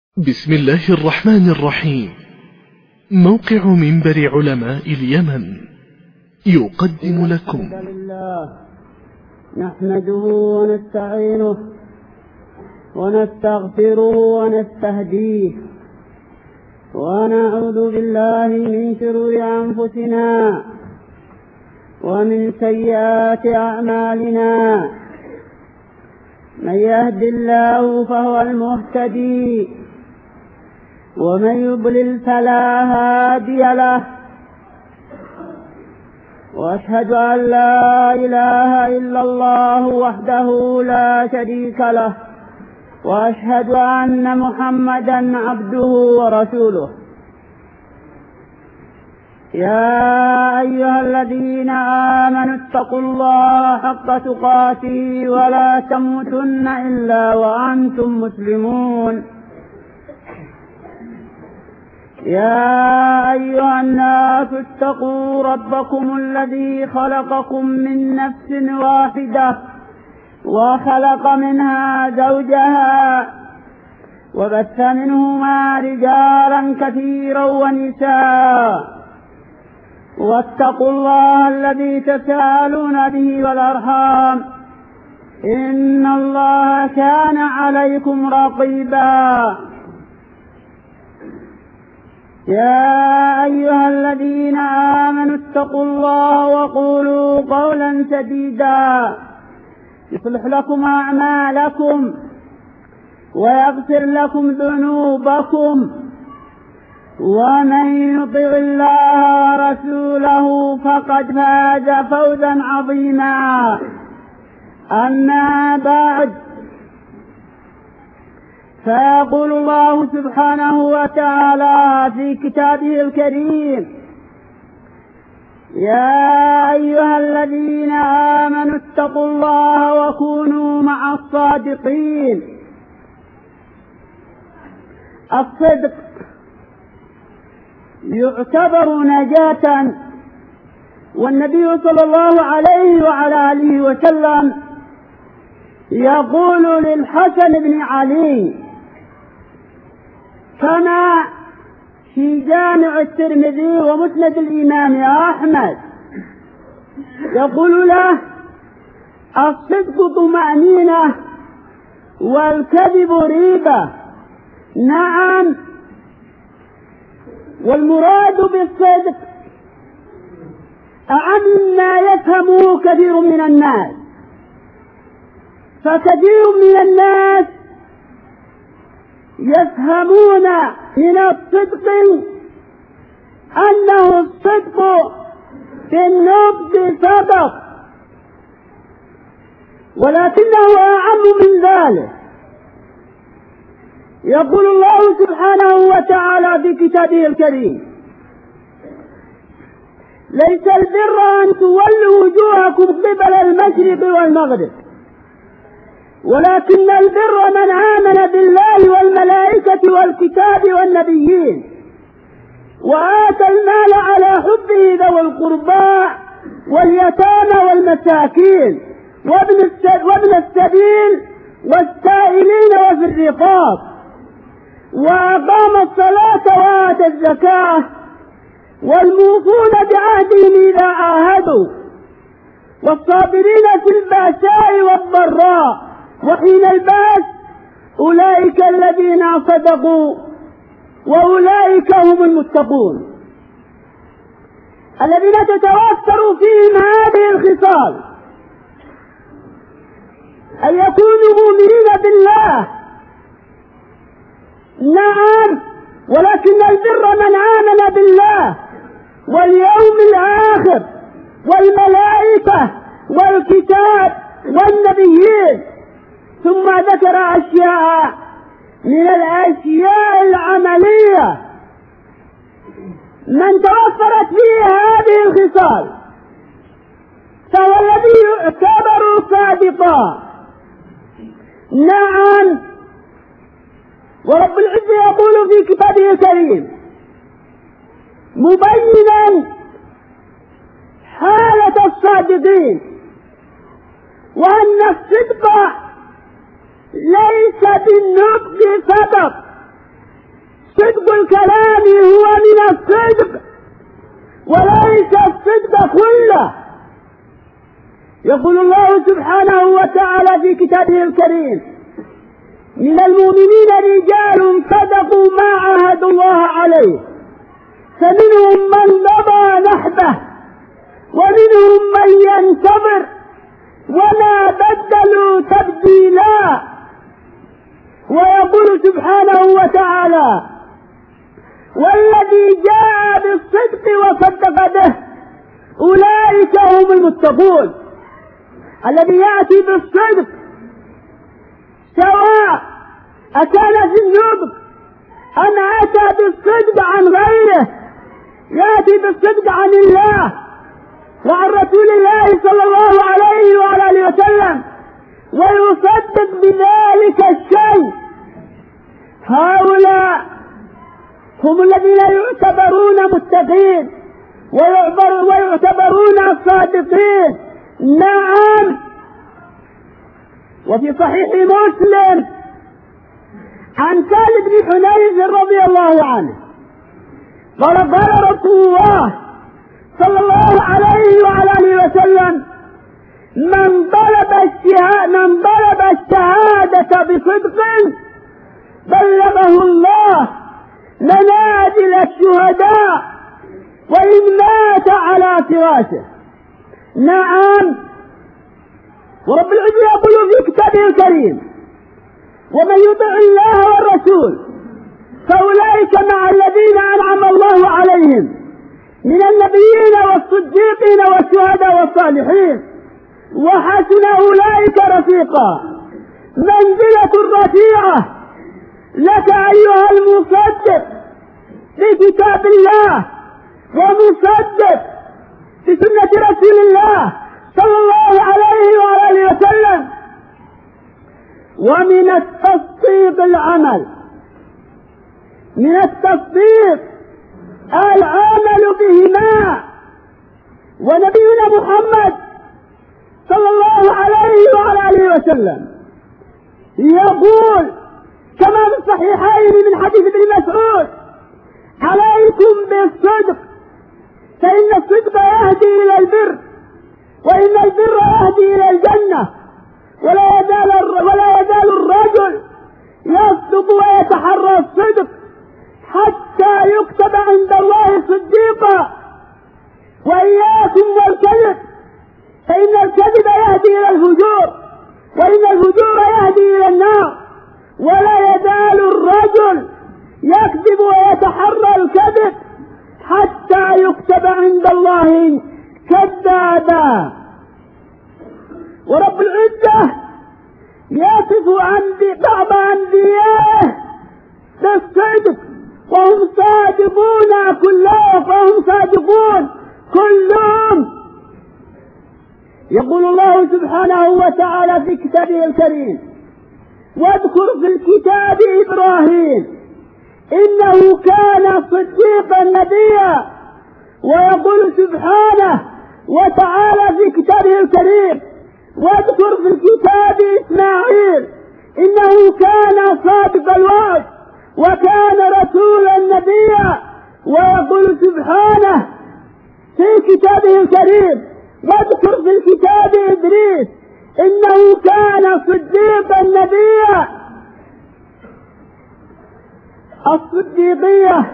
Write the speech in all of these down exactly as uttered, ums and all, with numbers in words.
بسم الله الرحمن الرحيم. موقع منبر علماء اليمن يقدم لكم الحمد لله نحمده ونستعينه ونستغفره ونستهديه ونعوذ بالله من شرور أنفسنا ومن سيئات أعمالنا. من يهد الله فهو المهتدي ومن يضلل فلا هادي له. وأشهد أن لا إله إلا الله وحده لا شريك له، وأشهد أن محمدا عبده ورسوله. يا أيها الذين آمنوا اتقوا الله حق تقاته ولا تموتن إلا وأنتم مسلمون. يا أيها الناس اتقوا ربكم الذي خلقكم من نفس واحدة وخلق منها زوجها وبث منهما رجالا كثيرا ونساء، واتقوا الله الذي تساءلون به والأرحام إن الله كان عليكم رقيبا. يا أيها الذين آمنوا اتقوا الله وقولوا قولا سديدا يصلح لكم أعمالكم ويغفر لكم ذنوبكم، ومن يطع الله ورسوله فقد فاز فوزا عظيما. أما بعد، فيقول الله سبحانه وتعالى في كتابه الكريم: يا أيها الذين آمنوا اتقوا الله وكونوا مع الصادقين. الصدق يعتبر نجاة، والنبي صلى الله عليه وعلى آله وسلم يقول للحسن بن علي كما في جامع الترمذي ومسند الإمام أحمد، يقول له: الصدق طمأنينة والكذب ريبة. نعم، والمراد بالصدق أعم ما يفهمه كثير من الناس، فكثير من الناس يفهمون من الصدق أنه الصدق في النطق فقط، ولكنه أعم من ذلك. يقول الله سبحانه وتعالى في كتابه الكريم: ليس البر أن تولوا وجوهكم قبل المشرق والمغرب، ولكن البر من آمن بالله والملائكة والكتاب والنبيين وآتى المال على حبه ذوي القربى واليتامى والمساكين وابن السبيل والسائلين وفي الرقاب، وأقام الصلاة وآتى الزكاة، والموفون بعهدهم إذا عاهدوا، والصابرين في البأساء والضراء وحين البأس، أولئك الذين صدقوا وأولئك هم المتقون، الذين تتوفر فيهم هذه الخصال: أن يكونوا مؤمنين بالله. نعم، ولكن البر من آمن بالله واليوم الآخر والملائكة والكتاب والنبيين. ثم ذكر أشياء من الأشياء العملية من توفرت فيه هذه الخصال فهو الذي يعتبر صادقا. نعم، ورب العزة يقول في كتابه الكريم مبينا حالة الصادقين وأن الصدق ليس بالنطق فقط، الكلام هو من الصدق وليس الصدق كله. يقول الله سبحانه وتعالى في كتابه الكريم: من المؤمنين رجال صدقوا ما عاهدوا الله عليه فمنهم من مضى نحبه ومنهم من ينتظر وما بدلوا تبديلا. ويقول سبحانه وتعالى: والذي جاء بالصدق وصدق به أولئك هم المتقون. الذي يأتي بالصدق سواء أكان في النطق أم أتى بالصدق عن غيره، يأتي بالصدق عن الله وعن رسول الله صلى الله عليه وعلى آله وسلم ويصدق بذلك الشيء، هؤلاء هم الذين يعتبرون متقين ويعتبرون صادقين. نعم. وفي صحيح مسلم عن سهل بن حنيف رضي الله عنه قال: قال رسول الله صلى الله عليه وعلى آله وسلم: من طلب الشهادة من طلب الشهادة بصدق بلغه الله منازل الشهداء وإن مات على فراشه. نعم. ورب العزة يقول في كتابه الكريم: ومن يطع الله والرسول فأولئك مع الذين أنعم الله عليهم من النبيين والصديقين والشهداء والصالحين وحسن أولئك رفيقا. منزلة رفيعة لك أيها المصدق بكتاب الله ومصدق بسنة رسول الله صلى الله عليه وآله وسلم. ومن التصديق العمل، من التصديق العمل بهما. ونبينا محمد صلى الله عليه وعلى آله وسلم يقول كما في الصحيحين من حديث ابن مسعود: عليكم بالصدق فإن الصدق يهدي إلى البر وإن البر يهدي إلى الجنة. ولا يزال ولا يزال الرجل يصدق ويتحرى الصدق حتى يكتب عند الله صديقا. وإياكم والكذب فإن الكذب يهدي إلى الفجور وإن الفجور يهدي إلى النار. ولا يزال الرجل يكذب ويتحرى الكذب حتى يكتب عند الله كذابا. ورب العزة يصف بعض أنبيائه بالصدق وهم صادقون كلهم فهم صادقون كلهم. يقول الله سبحانه وتعالى في كتابه الكريم: واذكر في الكتاب إبراهيم إنه كان صديقا نبيا. ويقول سبحانه وتعالى في كتابه الكريم: واذكر في الكتاب إسماعيل إنه كان صادق الوعد وكان رسولا نبيا. ويقول سبحانه في كتابه الكريم: واذكر في الكتاب إدريس إنه كان صديقا نبيا. الصديقية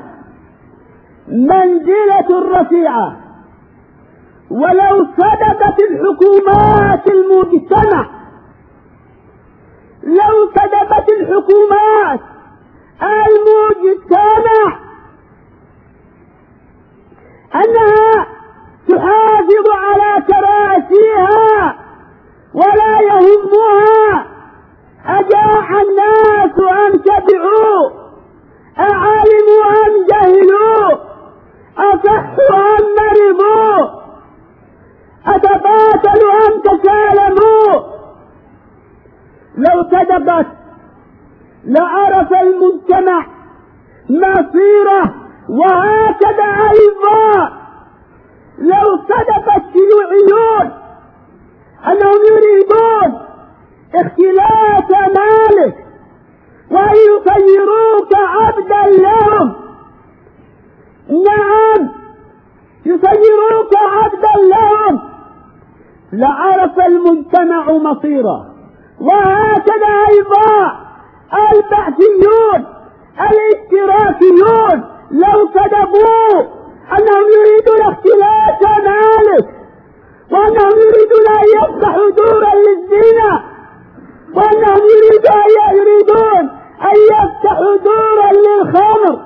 منزلة رفيعة، ولو صدقت الحكومات المجتمع لو صدقت الحكومات المجتمع أنها تحافظ على كراسيها ولا يهمها أجاع الناس أم شبعوا، أعلموا أم جهلوا، أصحوا أم مرضوا، أتقاتلوا أم تسالموا. لو صدقت لعرف المجتمع مصيره. وهكذا أيضا لو صدق الشيوعيون أنهم يريدون اختلاف مالك وأن يصيروك عبدا لهم نعم يصيروك عبدا لهم لعرف المجتمع مصيره. وهكذا أيضا البعثيون الاشتراكيون لو صدقوا أنهم يريدون اختلاس مالك، وأنهم يريدون أن يفتحوا دورا للزنا، وأنهم يريدون أن يفتحوا دورا للخمر،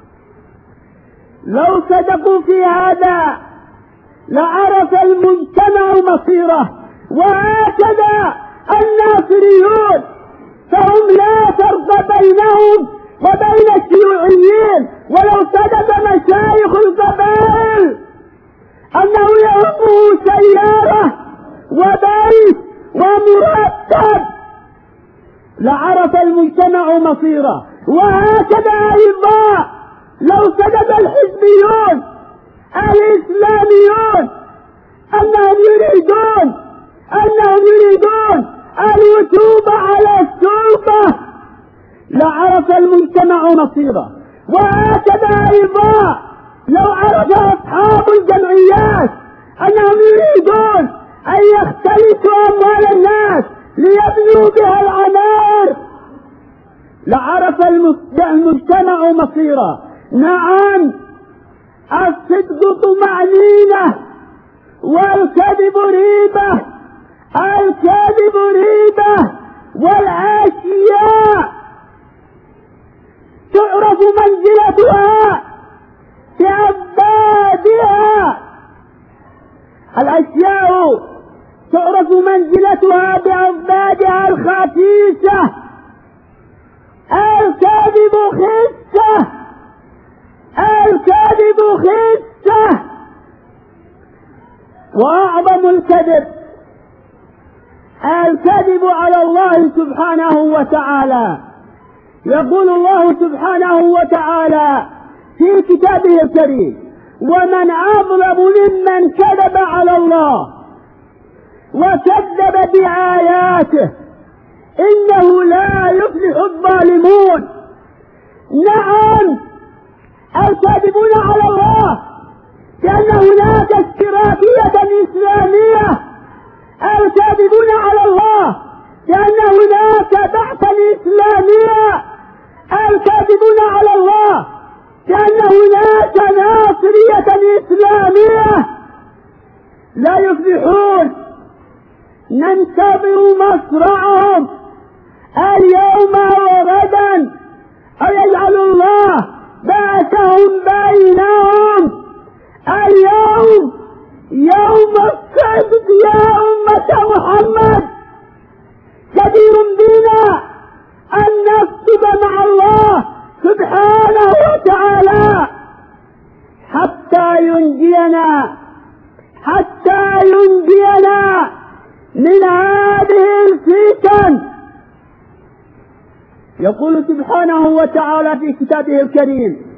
لو صدقوا في هذا لعرف المجتمع مصيره. وهكذا الناصريون فهم لا فرق بينهم وبين الشيوعيين، ولو صدق مشايخ القبائل أنه يهمه سيارة وبيت ومرتب لعرف المجتمع مصيره. وهكذا أيضا لو صدق الحزبيون الإسلاميون أنهم يريدون أنهم يريدون الوثوب على السلطة لعرف المجتمع مصيره. وهكذا أيضا لو عرف أصحاب الجمعيات أنهم يريدون أن يختلسوا أموال الناس ليبنوا بها العمار لعرف المجتمع مصيره. نعم الصدق طمأنينة والكذب ريبة، الكذب ريبة، والأشياء تعرف منزلتها بأضدادها، الأشياء تعرف منزلتها بأضدادها الخفيفة. الكذب خسة، الكذب خسة. وأعظم الكذب الكذب على الله سبحانه وتعالى. يقول الله سبحانه وتعالى في كتابه الكريم: ومن أظلم ممن كذب على الله وكذب بآياته إنه لا يفلح الظالمون. نعم الكاذبون على الله لأن هناك اشتراكية إسلامية، الكاذبون على الله لأن هناك بحثا إسلاميا، الكاذبون على الله لأن هناك ناصرية إسلامية. لا يفلحون. ننتظر مصرعهم اليوم وغدا، أو يجعل الله بأسهم بينهم. اليوم يوم الصدق يا أمة محمد، كثير بنا أن نكتب مع الله سبحانه وتعالى حتى ينجينا حتى ينجينا من هذه الفتن. يقول سبحانه وتعالى في كتابه الكريم: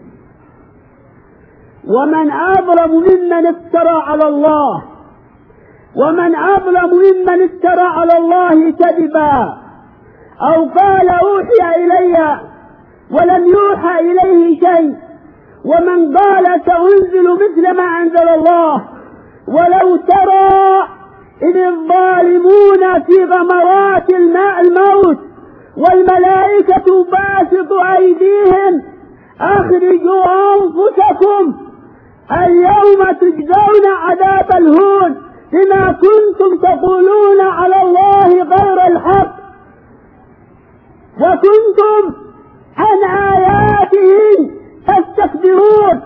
ومن أظلم ممن افترى على الله ومن أظلم ممن افترى على الله كذبا أو قال أوحي إلي ولم يوحى إليه شيء ومن قال سأنزل مثل ما أنزل الله. ولو ترى إذ الظالمون في غمرات الماء الموت والملائكة باسطوا أيديهم أخرجوا أنفسكم اليوم تجزون عذاب الهون بما كنتم تقولون على الله غير الحق وكنتم عن آياته تستكبرون.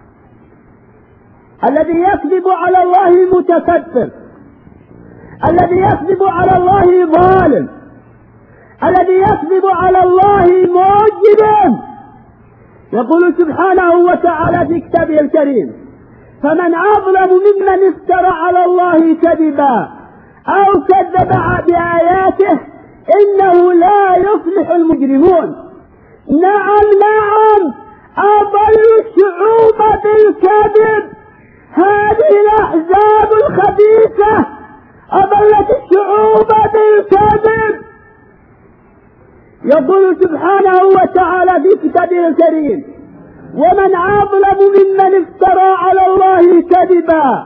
الذي يكذب على الله متكبر، الذي يكذب على الله ظالم، الذي يكذب على الله مجرم. يقول سبحانه وتعالى في كتابه الكريم: فمن أظلم ممن افترى على الله كذبا أو كذب بآياته إنه لا يفلح المجرمون. نعم نعم أضل الشعوب بالكذب هذه الأحزاب الخبيثة، أضلت الشعوب بالكذب. يقول سبحانه وتعالى في كتابه الكريم: ومن أظلم ممن افترى على الله كذبا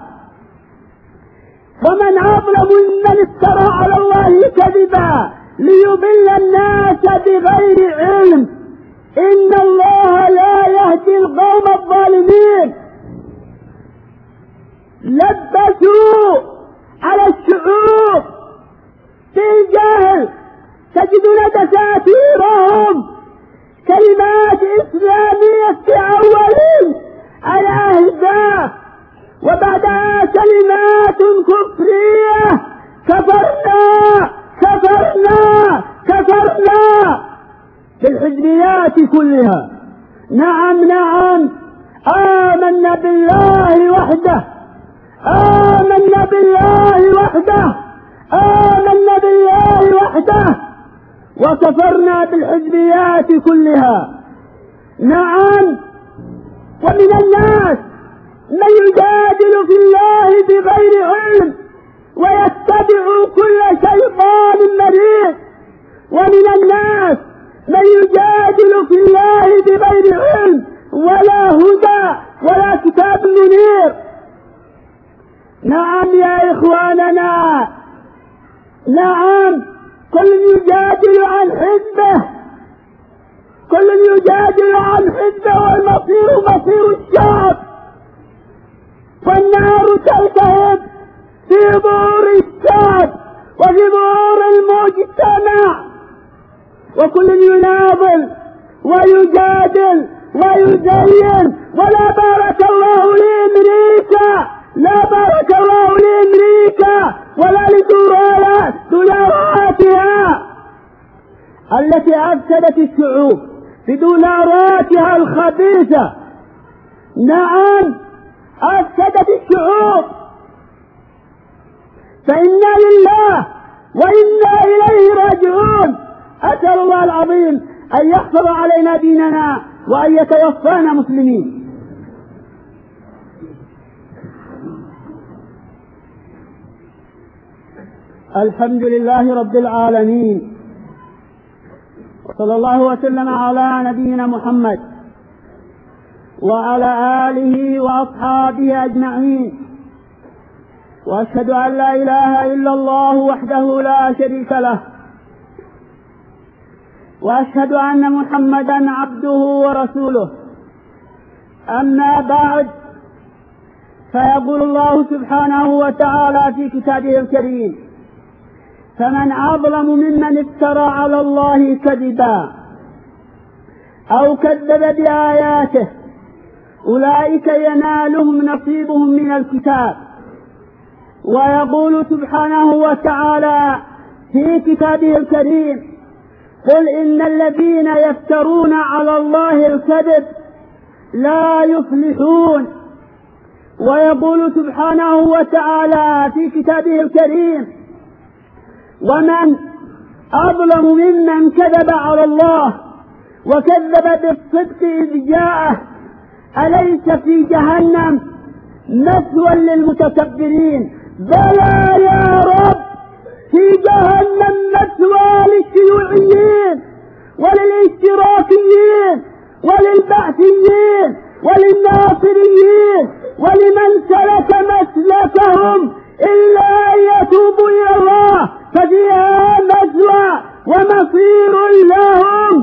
ومن أظلم ممن افترى على الله كذبا ليضل الناس بغير علم إن الله لا يهدي القوم الظالمين. لبسوا على الشعوب بالجهل، تجدون دساتيرهم كلمات إسلامية في أول الأهداف وبعدها كلمات كفرية. كفرنا كفرنا كفرنا بالحزبيات كلها. نعم نعم آمنا بالله وحده آمنا بالله وحده آمنا بالله وحده وكفرنا بالحزبيات كلها. نعم ومن الناس من يجادل في الله بغير علم ويتبع كل شيطان مريض. ومن الناس من يجادل في الله بغير علم ولا هدى ولا كتاب منير. نعم يا إخواننا، نعم كل يجادل عن حزبه، كل يجادل عن حزبه والمصير مصير الشعب، والنار تلتهب في ظهور الشعب وفي ظهور المجتمع، وكل يناضل ويجادل ويزين. ولا بارك الله لأمريكا، لا بارك الله لأمريكا ولا لدولاراتها التي أفسدت الشعوب بدولاراتها الخبيثة. نعم أفسدت الشعوب. فإنا لله وإنا إليه راجعون. أسأل الله العظيم أن يحفظ علينا ديننا وأن يتوفانا مسلمين. الحمد لله رب العالمين، وصلى الله وسلم على نبينا محمد وعلى آله وأصحابه أجمعين، وأشهد أن لا إله إلا الله وحده لا شريك له، وأشهد أن محمدا عبده ورسوله. أما بعد، فيقول الله سبحانه وتعالى في كتابه الكريم: فمن أظلم ممن افترى على الله كذبا أو كذب بآياته أولئك ينالهم نصيبهم من الكتاب. ويقول سبحانه وتعالى في كتابه الكريم: قل إن الذين يفترون على الله الكذب لا يفلحون. ويقول سبحانه وتعالى في كتابه الكريم: ومن أظلم ممن كذب على الله وكذب بالصدق إذ جاءه أليس في جهنم مثوى للمتكبرين؟ بلى يا رب، في جهنم مثوى للشيوعيين وللاشتراكيين وللبعثيين وللناصريين ولمن سلك مسلكهم إلا أن يتوبوا إلى الله ففيها مثوى ومصير لهم.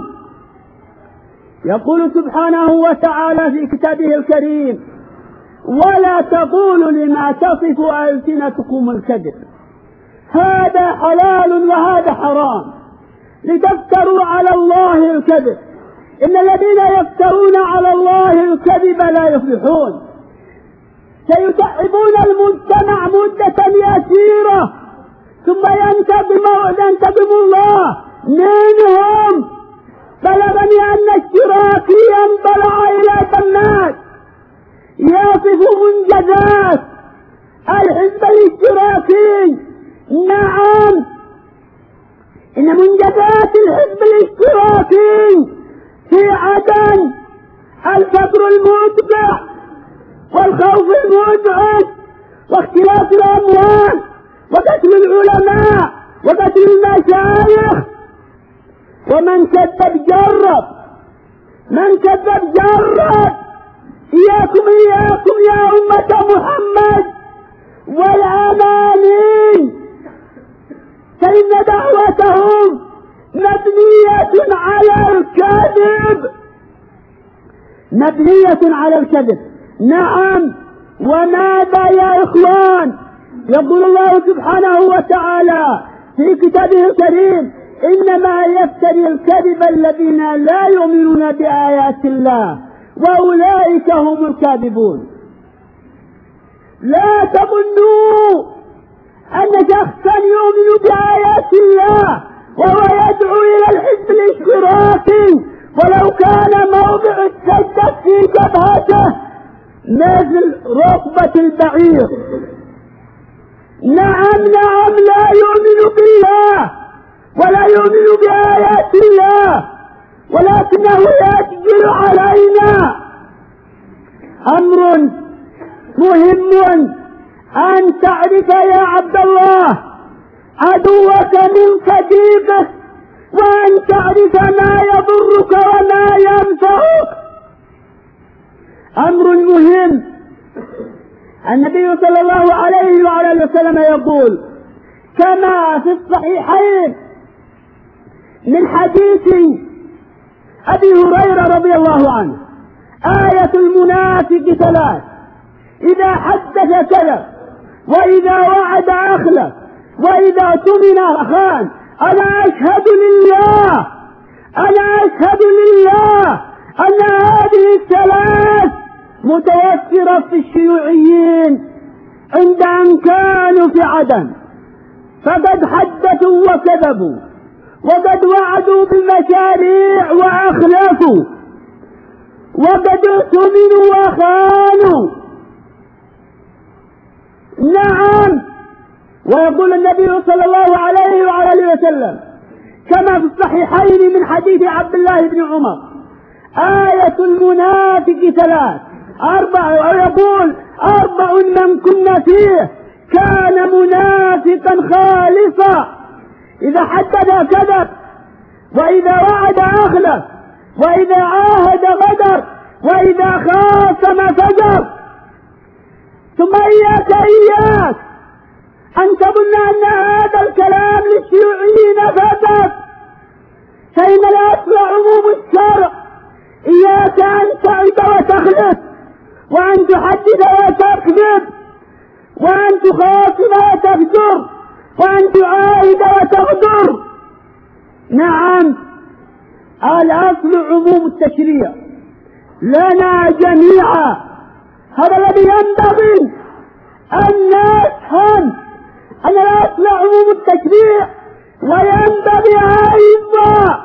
يقول سبحانه وتعالى في كتابه الكريم: ولا تقولوا لما تصف ألسنتكم الكذب هذا حلال وهذا حرام لتفتروا على الله الكذب إن الذين يفترون على الله الكذب لا يفلحون. سيتعبون المجتمع مدة يسيرة ثم ينتقم ينتقم الله منهم. بلغني أن اشتراكيا انطلع إلى تماس يصف منجزات الحزب الاشتراكي. نعم، إن منجزات الحزب الاشتراكي في عدن الفقر المدفع والخوف المزعج واختلاف الأموال وقتل العلماء وقتل المشايخ. ومن كذب جرب من كذب جرب. إياكم إياكم يا أمة محمد والأماني، فإن دعوتهم مبنية على الكذب، مبنية على الكذب. نعم. وماذا يا إخوان؟ يقول الله سبحانه وتعالى في كتابه الكريم: إنما يفتري الكذب الذين لا يؤمنون بآيات الله وأولئك هم الكاذبون. لا تظنوا أن شخصا يؤمن بآيات الله وهو يدعو إلى الحزب الاشتراكي ولو كان موضع السجدة في جبهته مثل ركبة البعير. نعم نعم، لا يؤمن بالله ولا يؤمن بآيات الله، ولكنه يسجل علينا. أمر مهم أن تعرف يا عبد الله عدوك من صديقه، وأن تعرف ما يضرك وما ينفعك. أمر مهم. النبي صلى الله عليه وعلى وسلم يقول كما في الصحيحين من حديث أبي هريرة رضي الله عنه: آية المنافق ثلاث: إذا حدث كذب، وإذا وعد أخلف، وإذا اؤتمن خان. أنا أشهد لله أنا أشهد لله أن هذه الثلاث متوفرة في الشيوعيين عند أن كانوا في عدن، فقد حدثوا وكذبوا، وقد وعدوا بالمشاريع وأخلفوا، وقد اؤتمنوا وخانوا. نعم. ويقول النبي صلى الله عليه وعلى وسلم كما في الصحيحين من حديث عبد الله بن عمر: آية المنافق ثلاث أربع، ويقول: أربع من كن فيه كان منافقا خالصا، إذا حدث كذب، وإذا وعد أخلف، وإذا عاهد غدر، وإذا خاصم فجر. ثم إياك إياك أن تظن أن هذا الكلام للشيوعيين فقط، فإن الأصل عموم الشرع. إياك أن تعد وتخلف، وأن تحدث وتكذب، وأن تخاصم وتفجر، وأن تعاهد وتغدر. نعم، الأصل عموم التشريع لنا جميعا. هذا الذي ينبغي أن نفهم، أن الأصل عموم التشريع، وينبغي أيضا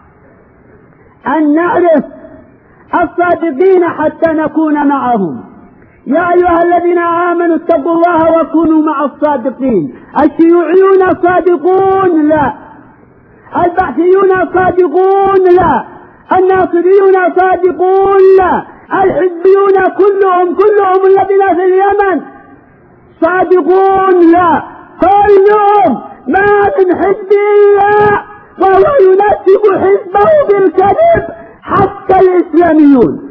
أن نعرف الصادقين حتى نكون معهم. يا أيها الذين آمنوا اتقوا الله وكونوا مع الصادقين. الشيوعيون صادقون؟ لا. البعثيون صادقون؟ لا. الناصريون صادقون؟ لا. الحزبيون كلهم كلهم الذين في اليمن صادقون؟ لا. كلهم ما من حزب إلا وهو ينسب حزبه بالكذب، حتى الإسلاميون.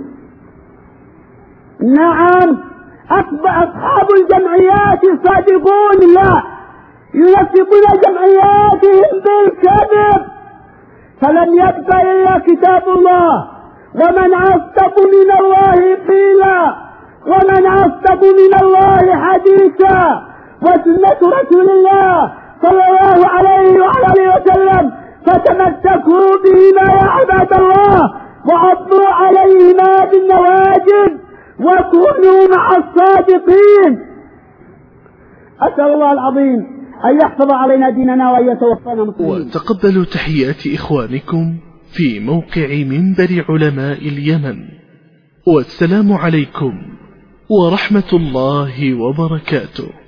نعم، أصحاب الجمعيات الصادقون؟ لا، ينسبون جمعياتهم بالكذب. فلم يبق إلا كتاب الله، ومن أصدق من الله قيلا، ومن أصدق من الله حديثا، وسنة رسول الله صلى الله عليه وعلى وسلم. فتمسكوا بهما يا عباد الله، وعضوا عليهما بالنواجذ، وكونوا مع الصادقين. أسأل الله العظيم أن يحفظ علينا ديننا وأن يتوفانا مسلمين. وتقبلوا تحيات إخوانكم في موقع منبر علماء اليمن، والسلام عليكم ورحمة الله وبركاته.